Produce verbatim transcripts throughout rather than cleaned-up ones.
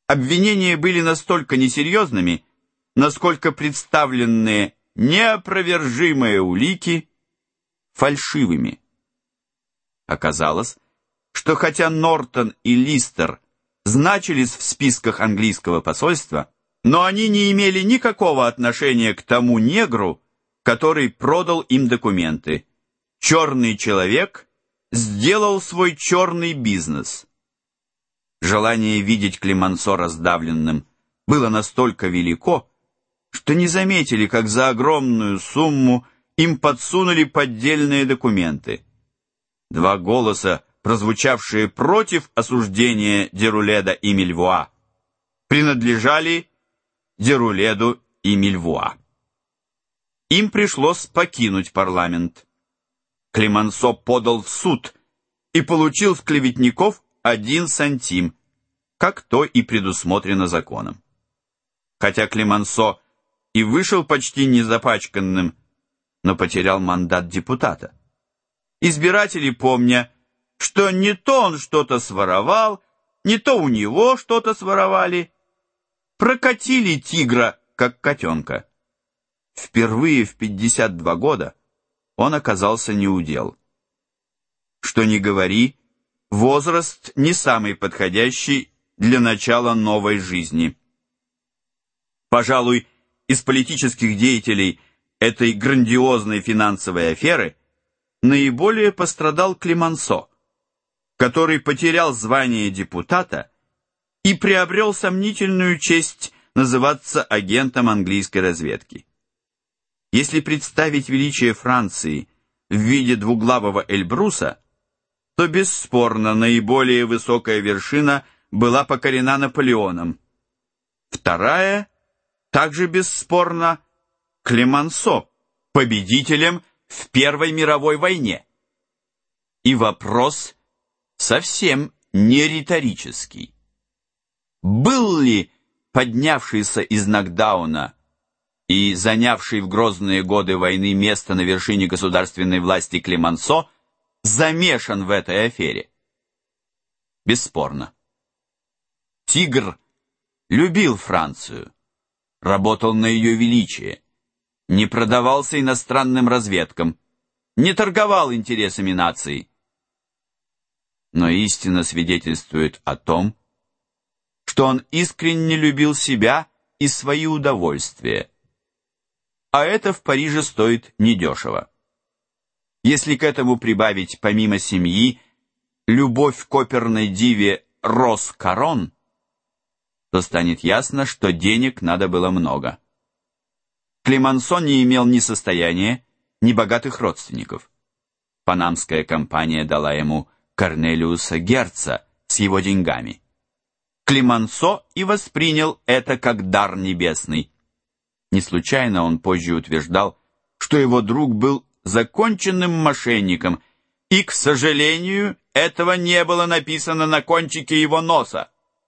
Обвинения были настолько несерьезными, насколько представленные неопровержимые улики фальшивыми. Оказалось, что хотя Нортон и Листер значились в списках английского посольства, но они не имели никакого отношения к тому негру, который продал им документы. Черный человек сделал свой черный бизнес. Желание видеть Клемансо раздавленным было настолько велико, что не заметили, как за огромную сумму им подсунули поддельные документы. Два голоса, прозвучавшие против осуждения Деруледа и Мильвуа, принадлежали Деруледу и Мильвуа. Им пришлось покинуть парламент. Клемансо подал в суд и получил в клеветников один сантим, как то и предусмотрено законом. Хотя Клемансо и вышел почти незапачканным, но потерял мандат депутата. Избиратели, помня, что не то он что-то своровал, не то у него что-то своровали, прокатили тигра, как котенка. Впервые в пятьдесят два года он оказался неудел. Что ни говори, возраст не самый подходящий для начала новой жизни. Пожалуй, из политических деятелей этой грандиозной финансовой аферы наиболее пострадал Клемансо, который потерял звание депутата и приобрел сомнительную честь называться агентом английской разведки. Если представить величие Франции в виде двуглавого Эльбруса, то бесспорно наиболее высокая вершина была покорена Наполеоном. Вторая, также бесспорно, Клемансо, победителем в Первой мировой войне. И вопрос совсем не риторический. Был ли поднявшийся из нокдауна и занявший в грозные годы войны место на вершине государственной власти Клемансо замешан в этой афере? Бесспорно. Тигр любил Францию, работал на ее величие, не продавался иностранным разведкам, не торговал интересами нации. Но истина свидетельствует о том, что он искренне любил себя и свои удовольствия. А это в Париже стоит недешево. Если к этому прибавить, помимо семьи, любовь к оперной диве Рос Карон, то станет ясно, что денег надо было много. Клемансо не имел ни состояния, ни богатых родственников. Панамская компания дала ему Корнелиуса Герца с его деньгами. Клемансо и воспринял это как дар небесный. Не случайно он позже утверждал, что его друг был законченным мошенником, и, к сожалению, этого не было написано на кончике его носа.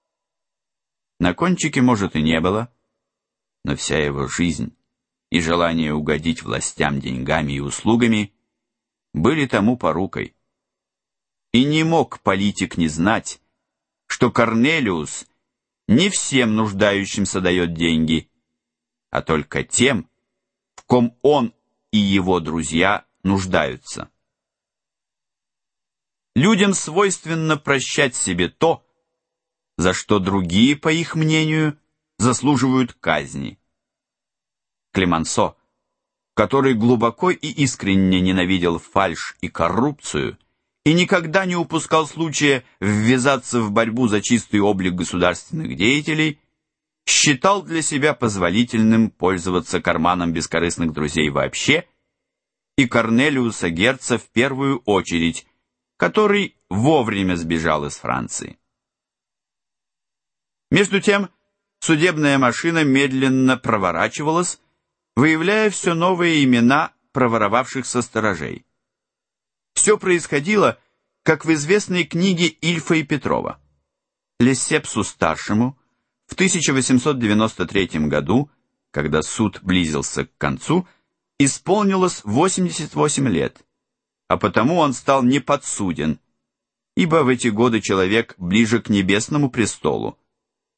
На кончике, может, и не было, но вся его жизнь и желание угодить властям деньгами и услугами были тому порукой. И не мог политик не знать, что Корнелиус не всем нуждающимся дает деньги, а только тем, в ком он и его друзья нуждаются. Людям свойственно прощать себе то, за что другие, по их мнению, заслуживают казни. Клемансо, который глубоко и искренне ненавидел фальшь и коррупцию и никогда не упускал случая ввязаться в борьбу за чистый облик государственных деятелей, считал для себя позволительным пользоваться карманом бескорыстных друзей вообще и Корнелиуса Герца в первую очередь, который вовремя сбежал из Франции. Между тем, судебная машина медленно проворачивалась, выявляя все новые имена проворовавшихся сторожей. Все происходило, как в известной книге Ильфа и Петрова. Лессепсу-старшему в тысяча восемьсот девяносто третьем году, когда суд близился к концу, исполнилось восемьдесят восемь лет, а потому он стал неподсуден, ибо в эти годы человек ближе к небесному престолу,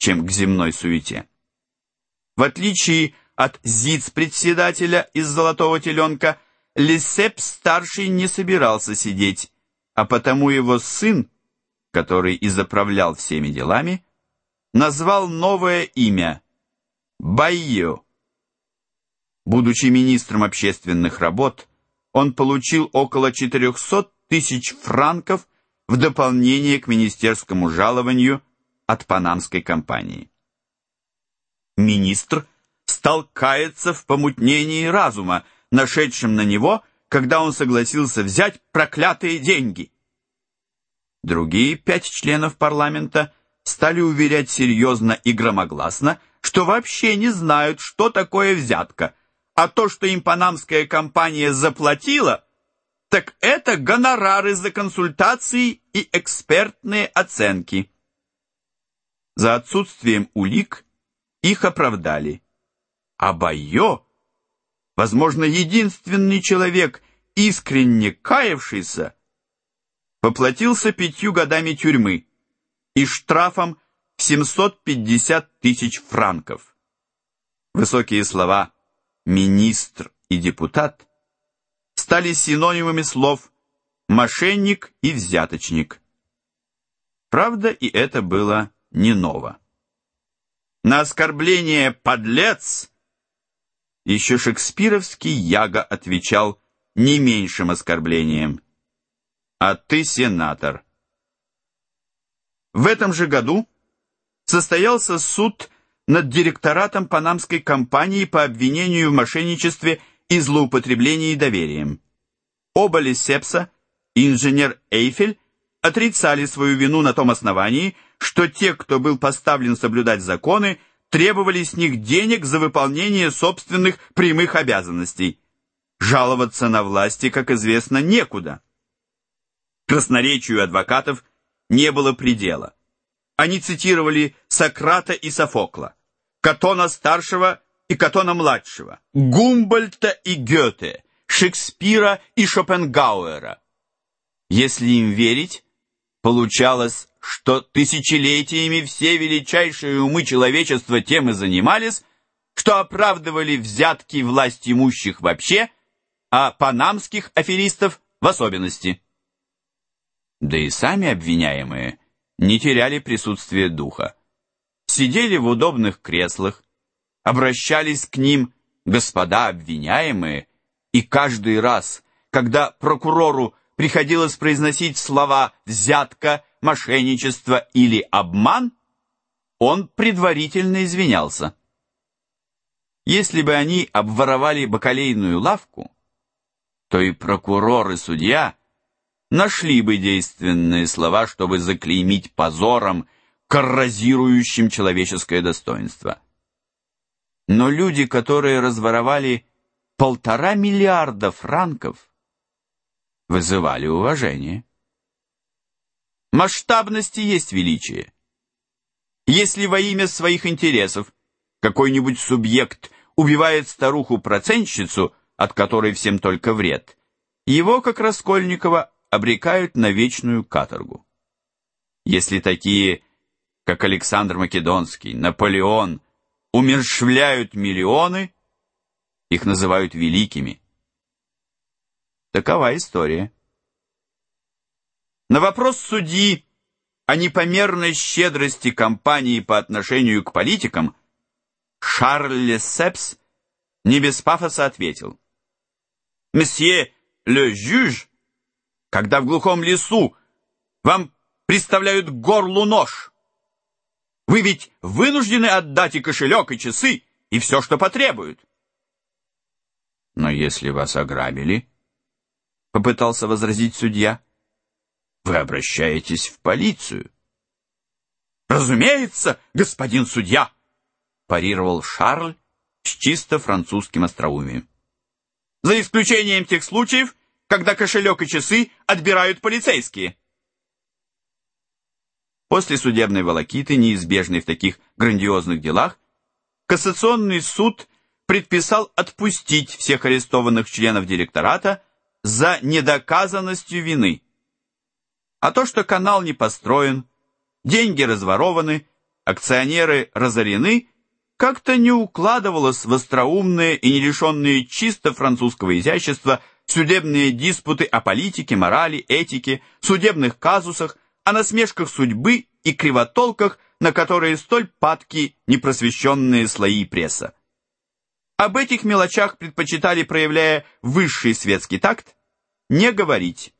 чем к земной суете. В отличие от зиц-председателя из «Золотого теленка», Лесепс-старший не собирался сидеть, а потому его сын, который и заправлял всеми делами, назвал новое имя – Байо. Будучи министром общественных работ, он получил около четырехсот тысяч франков в дополнение к министерскому жалованию от панамской компании. Министр стал каяться в помутнении разума, нашедшем на него, когда он согласился взять проклятые деньги. Другие пять членов парламента стали уверять серьезно и громогласно, что вообще не знают, что такое взятка, а то, что им панамская компания заплатила, так это гонорары за консультации и экспертные оценки. За отсутствием улик их оправдали. А Байо, возможно, единственный человек, искренне каявшийся, поплатился пятью годами тюрьмы и штрафом в семьсот пятьдесят тысяч франков. Высокие слова «министр» и «депутат» стали синонимами слов «мошенник» и «взяточник». Правда, и это было не ново. На оскорбление «подлец» еще шекспировский Яго отвечал не меньшим оскорблением: «А ты сенатор». В этом же году состоялся суд над директоратом панамской компании по обвинению в мошенничестве и злоупотреблении доверием. Оба Лесепса и инженер Эйфель отрицали свою вину на том основании, что те, кто был поставлен соблюдать законы, требовали с них денег за выполнение собственных прямых обязанностей. Жаловаться на власти, как известно, некуда. Красноречию адвокатов не было предела. Они цитировали Сократа и Софокла, Катона-старшего и Катона-младшего, Гумбольдта и Гёте, Шекспира и Шопенгауэра. Если им верить, получалось, что тысячелетиями все величайшие умы человечества тем и занимались, что оправдывали взятки власть имущих вообще, а панамских аферистов в особенности. Да и сами обвиняемые не теряли присутствие духа. Сидели в удобных креслах, обращались к ним господа обвиняемые, и каждый раз, когда прокурору приходилось произносить слова «взятка», «мошенничество» или «обман», он предварительно извинялся. Если бы они обворовали бакалейную лавку, то и прокурор, и судья нашли бы действенные слова, чтобы заклеймить позором, коррозирующим человеческое достоинство. Но люди, которые разворовали полтора миллиарда франков, вызывали уважение. Масштабности есть величие. Если во имя своих интересов какой-нибудь субъект убивает старуху-процентщицу, от которой всем только вред, его, как Раскольникова, обрекают на вечную каторгу. Если такие, как Александр Македонский, Наполеон, умерщвляют миллионы, их называют великими. Такова история. На вопрос судьи о непомерной щедрости компании по отношению к политикам Шарль Лесепс не без пафоса ответил: «Месье ле жюж, когда в глухом лесу вам приставляют к горлу нож, вы ведь вынуждены отдать и кошелек, и часы, и все, что потребуют». «Но если вас ограбили, — попытался возразить судья, — вы обращаетесь в полицию». «Разумеется, господин судья», — парировал Шарль с чисто французским остроумием. «За исключением тех случаев, когда кошелек и часы отбирают полицейские». После судебной волокиты, неизбежной в таких грандиозных делах, Кассационный суд предписал отпустить всех арестованных членов директората за недоказанностью вины. А то, что канал не построен, деньги разворованы, акционеры разорены, как-то не укладывалось в остроумные и не лишенные чисто французского изящества судебные диспуты о политике, морали, этике, судебных казусах, о насмешках судьбы и кривотолках, на которые столь падки непросвещенные слои пресса. Об этих мелочах предпочитали, проявляя высший светский такт, не говорить.